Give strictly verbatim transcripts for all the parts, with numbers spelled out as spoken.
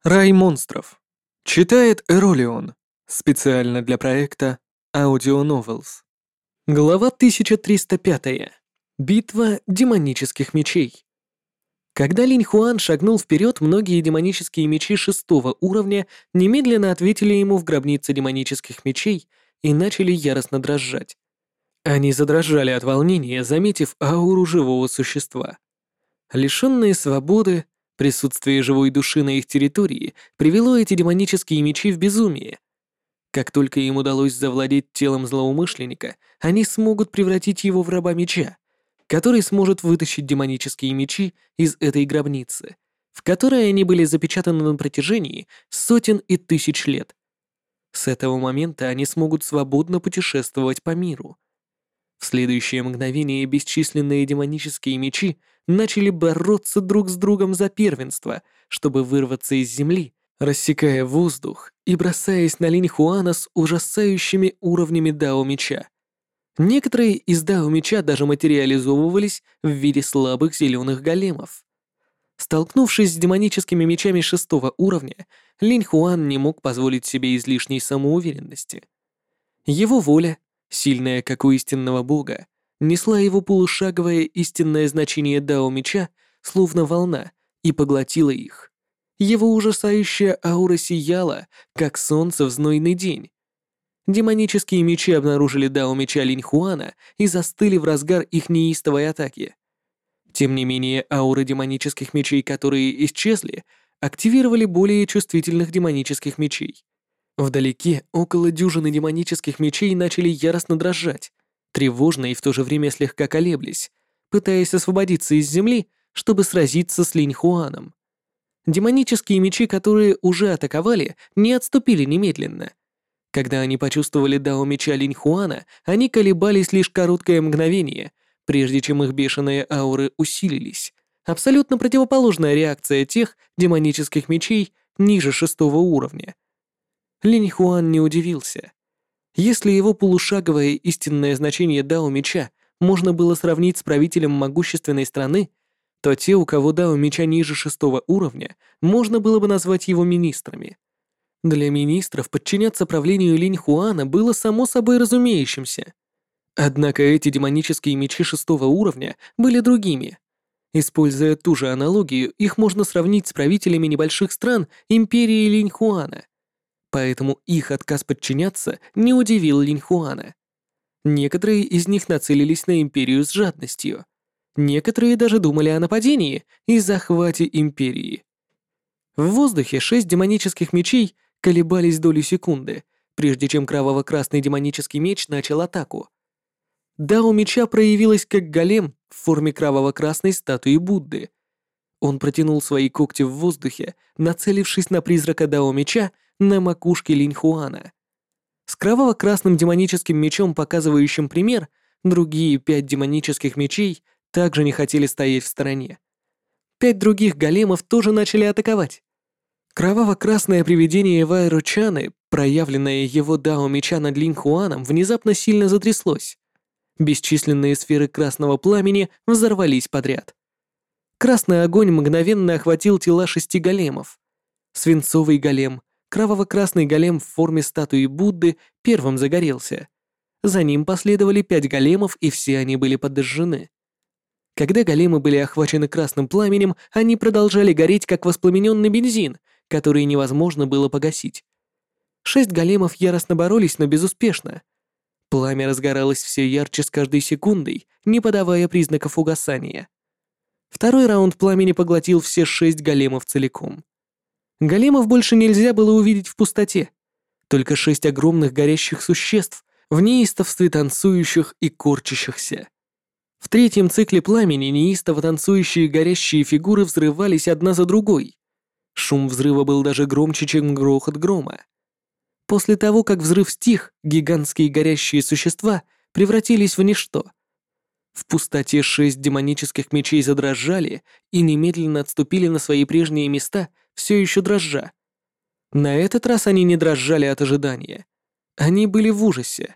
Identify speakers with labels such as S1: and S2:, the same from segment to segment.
S1: Рай монстров. Читает Эролион. Специально для проекта Audio Novels. Глава тысяча триста пять. Битва демонических мечей. Когда Линь Хуан шагнул вперед, многие демонические мечи шестого уровня немедленно ответили ему в гробнице демонических мечей и начали яростно дрожать. Они задрожали от волнения, заметив ауру живого существа. Лишенные свободы, присутствие живой души на их территории привело эти демонические мечи в безумие. Как только им удалось завладеть телом злоумышленника, они смогут превратить его в раба меча, который сможет вытащить демонические мечи из этой гробницы, в которой они были запечатаны на протяжении сотен и тысяч лет. С этого момента они смогут свободно путешествовать по миру. В следующее мгновение бесчисленные демонические мечи начали бороться друг с другом за первенство, чтобы вырваться из земли, рассекая воздух и бросаясь на Линь Хуана с ужасающими уровнями Дао Меча. Некоторые из Дао Меча даже материализовывались в виде слабых зеленых големов. Столкнувшись с демоническими мечами шестого уровня, Линь Хуан не мог позволить себе излишней самоуверенности. Его воля, сильная как у истинного бога, несла его полушаговое истинное значение Дао Меча, словно волна, и поглотила их. Его ужасающая аура сияла, как солнце в знойный день. Демонические мечи обнаружили Дао Меча Линь Хуана и застыли в разгар их неистовой атаки. Тем не менее, ауры демонических мечей, которые исчезли, активировали более чувствительных демонических мечей. Вдалеке около дюжины демонических мечей начали яростно дрожать, тревожно и в то же время слегка колеблись, пытаясь освободиться из земли, чтобы сразиться с Линь Хуаном. Демонические мечи, которые уже атаковали, не отступили немедленно. Когда они почувствовали Дао Меча Линь Хуана, они колебались лишь короткое мгновение, прежде чем их бешеные ауры усилились. Абсолютно противоположная реакция тех демонических мечей ниже шестого уровня. Линь Хуан не удивился. Если его полушаговое истинное значение Дао Меча можно было сравнить с правителем могущественной страны, то те, у кого Дао Меча ниже шестого уровня, можно было бы назвать его министрами. Для министров подчиняться правлению Линь Хуана было само собой разумеющимся. Однако эти демонические мечи шестого уровня были другими. Используя ту же аналогию, их можно сравнить с правителями небольших стран империи Линь Хуана. Поэтому их отказ подчиняться не удивил Линь Хуана. Некоторые из них нацелились на империю с жадностью. Некоторые даже думали о нападении и захвате империи. В воздухе шесть демонических мечей колебались долю секунды, прежде чем кроваво-красный демонический меч начал атаку. Дао меча проявилась как голем в форме кроваво-красной статуи Будды. Он протянул свои когти в воздухе, нацелившись на призрака Дао меча на макушке Линь Хуана. С кроваво-красным демоническим мечом, показывающим пример, другие пять демонических мечей также не хотели стоять в стороне. Пять других големов тоже начали атаковать. Кроваво-красное привидение Вайручаны, проявленное его Дао меча над Линь Хуаном, внезапно сильно затряслось. Бесчисленные сферы красного пламени взорвались подряд. Красный огонь мгновенно охватил тела шести големов. Свинцовый голем, кроваво-красный голем в форме статуи Будды первым загорелся. За ним последовали пять големов, и все они были подожжены. Когда големы были охвачены красным пламенем, они продолжали гореть, как воспламененный бензин, который невозможно было погасить. Шесть големов яростно боролись, но безуспешно. Пламя разгоралось все ярче с каждой секундой, не подавая признаков угасания. Второй раунд пламени поглотил все шесть големов целиком. Големов больше нельзя было увидеть в пустоте. Только шесть огромных горящих существ в неистовстве танцующих и корчащихся. В третьем цикле пламени неистово танцующие горящие фигуры взрывались одна за другой. Шум взрыва был даже громче, чем грохот грома. После того, как взрыв стих, гигантские горящие существа превратились в ничто. В пустоте шесть демонических мечей задрожали и немедленно отступили на свои прежние места, все еще дрожа. На этот раз они не дрожали от ожидания. Они были в ужасе.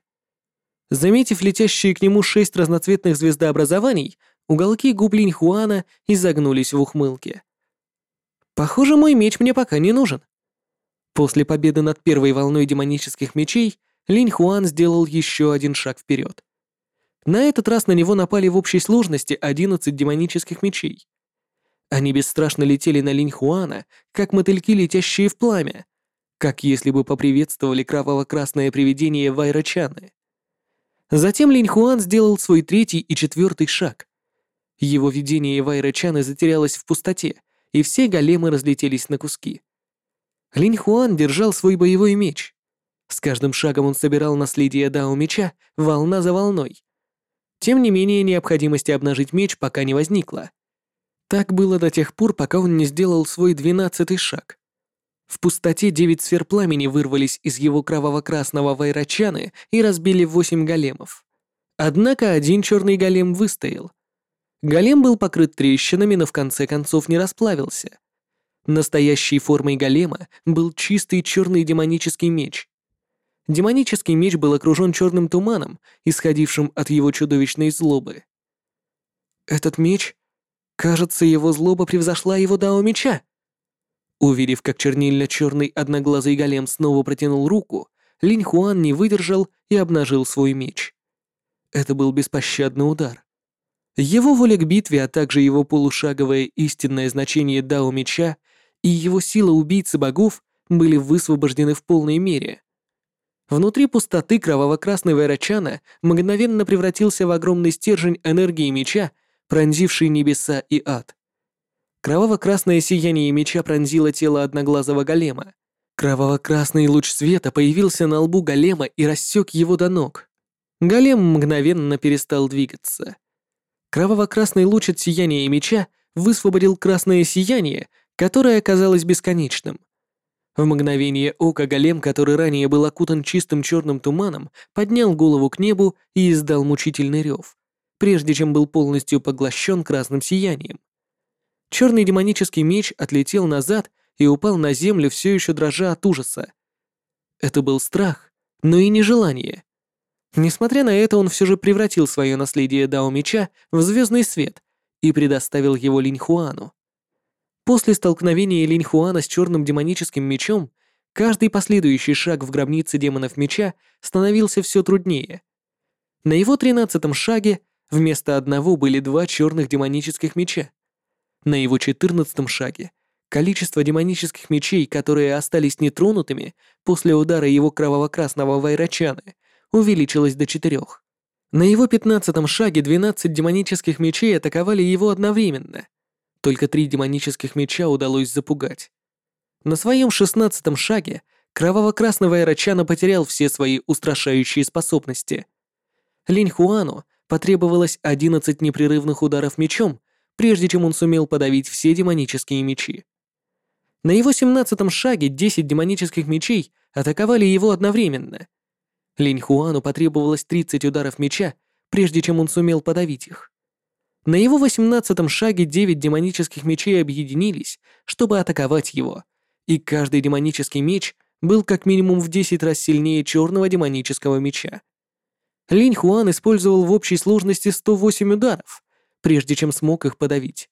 S1: Заметив летящие к нему шесть разноцветных звездообразований, уголки губ Линь Хуана изогнулись в ухмылке. Похоже, мой меч мне пока не нужен. После победы над первой волной демонических мечей Линь Хуан сделал еще один шаг вперед. На этот раз на него напали в общей сложности одиннадцать демонических мечей. Они бесстрашно летели на Линь Хуана, как мотыльки, летящие в пламя, как если бы поприветствовали кроваво-красное привидение Вайрачаны. Затем Линь Хуан сделал свой третий и четвертый шаг. Его видение Вайрачаны затерялось в пустоте, и все големы разлетелись на куски. Линь Хуан держал свой боевой меч. С каждым шагом он собирал наследие Дао меча волна за волной. Тем не менее, необходимости обнажить меч пока не возникло. Так было до тех пор, пока он не сделал свой двенадцатый шаг. В пустоте девять сфер пламени вырвались из его кроваво-красного Вайрачаны и разбили восемь големов. Однако один черный голем выстоял. Голем был покрыт трещинами, но в конце концов не расплавился. Настоящей формой голема был чистый черный демонический меч. Демонический меч был окружен черным туманом, исходившим от его чудовищной злобы. Этот меч, кажется, его злоба превзошла его дао меча. Увидев, как чернильно-черный одноглазый голем снова протянул руку, Линь Хуан не выдержал и обнажил свой меч. Это был беспощадный удар. Его воля к битве, а также его полушаговое истинное значение дао меча и его сила убийцы богов были высвобождены в полной мере. Внутри пустоты кроваво-красный Вайрачана мгновенно превратился в огромный стержень энергии меча, пронзивший небеса и ад. Кроваво-красное сияние меча пронзило тело одноглазого голема. Кроваво-красный луч света появился на лбу голема и рассек его до ног. Голем мгновенно перестал двигаться. Кроваво-красный луч от сияния меча высвободил красное сияние, которое оказалось бесконечным. В мгновение ока голем, который ранее был окутан чистым черным туманом, поднял голову к небу и издал мучительный рев, прежде чем был полностью поглощен красным сиянием. Черный демонический меч отлетел назад и упал на землю, все еще дрожа от ужаса. Это был страх, но и не желание. Несмотря на это, он все же превратил свое наследие дао меча в звездный свет и предоставил его Линь Хуану. После столкновения Линь Хуана с черным демоническим мечом, каждый последующий шаг в гробнице демонов меча становился все труднее. На его тринадцатом шаге вместо одного были два черных демонических меча. На его четырнадцатом шаге количество демонических мечей, которые остались нетронутыми после удара его кроваво-красного Вайрачаны, увеличилось до четырех. На его пятнадцатом шаге двенадцать демонических мечей атаковали его одновременно. Только три демонических меча удалось запугать. На своем шестнадцатом шаге кроваво-красный Вайрачана потерял все свои устрашающие способности. Линь Хуану потребовалось одиннадцать непрерывных ударов мечом, прежде чем он сумел подавить все демонические мечи. На его семнадцатом шаге десять демонических мечей атаковали его одновременно. Линь Хуану потребовалось тридцать ударов меча, прежде чем он сумел подавить их. На его восемнадцатом шаге девять демонических мечей объединились, чтобы атаковать его, и каждый демонический меч был как минимум в десять раз сильнее черного демонического меча. Линь Хуан использовал в общей сложности сто восемь ударов, прежде чем смог их подавить.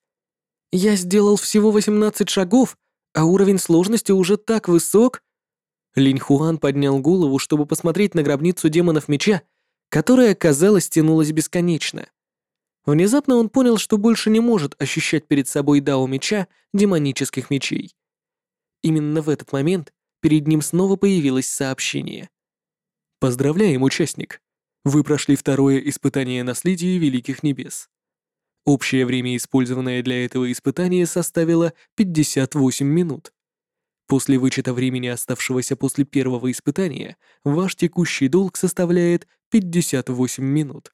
S1: Я сделал всего восемнадцать шагов, а уровень сложности уже так высок. Линь Хуан поднял голову, чтобы посмотреть на гробницу демонов меча, которая, казалось, тянулась бесконечно. Внезапно он понял, что больше не может ощущать перед собой дао меча демонических мечей. Именно в этот момент перед ним снова появилось сообщение. «Поздравляем, участник! Вы прошли второе испытание наследия Великих Небес. Общее время, использованное для этого испытания, составило пятьдесят восемь минут. После вычета времени, оставшегося после первого испытания, ваш текущий долг составляет пятьдесят восемь минут».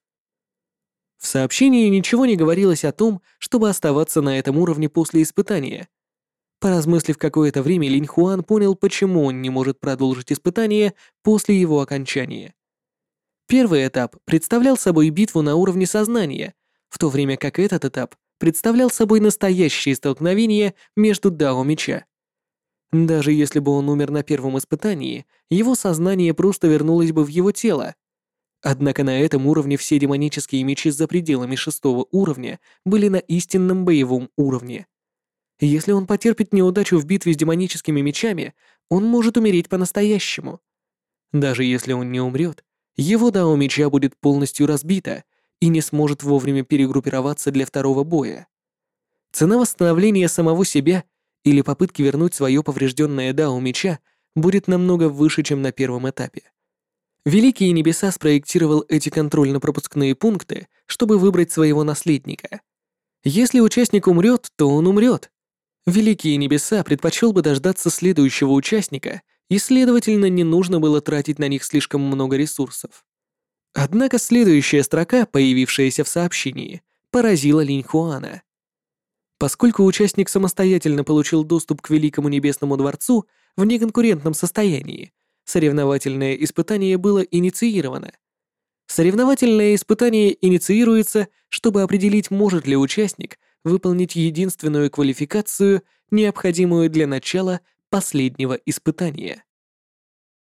S1: В сообщении ничего не говорилось о том, чтобы оставаться на этом уровне после испытания. Поразмыслив какое-то время, Линь Хуан понял, почему он не может продолжить испытание после его окончания. Первый этап представлял собой битву на уровне сознания, в то время как этот этап представлял собой настоящее столкновение между дао меча. Даже если бы он умер на первом испытании, его сознание просто вернулось бы в его тело. Однако на этом уровне все демонические мечи за пределами шестого уровня были на истинном боевом уровне. Если он потерпит неудачу в битве с демоническими мечами, он может умереть по-настоящему. Даже если он не умрет, его дао меча будет полностью разбита и не сможет вовремя перегруппироваться для второго боя. Цена восстановления самого себя или попытки вернуть свое поврежденное дао меча будет намного выше, чем на первом этапе. Великие Небеса спроектировал эти контрольно-пропускные пункты, чтобы выбрать своего наследника. Если участник умрет, то он умрет. Великие Небеса предпочел бы дождаться следующего участника, и, следовательно, не нужно было тратить на них слишком много ресурсов. Однако следующая строка, появившаяся в сообщении, поразила Линь Хуана. Поскольку участник самостоятельно получил доступ к Великому Небесному Дворцу в неконкурентном состоянии, соревновательное испытание было инициировано. Соревновательное испытание инициируется, чтобы определить, может ли участник выполнить единственную квалификацию, необходимую для начала последнего испытания.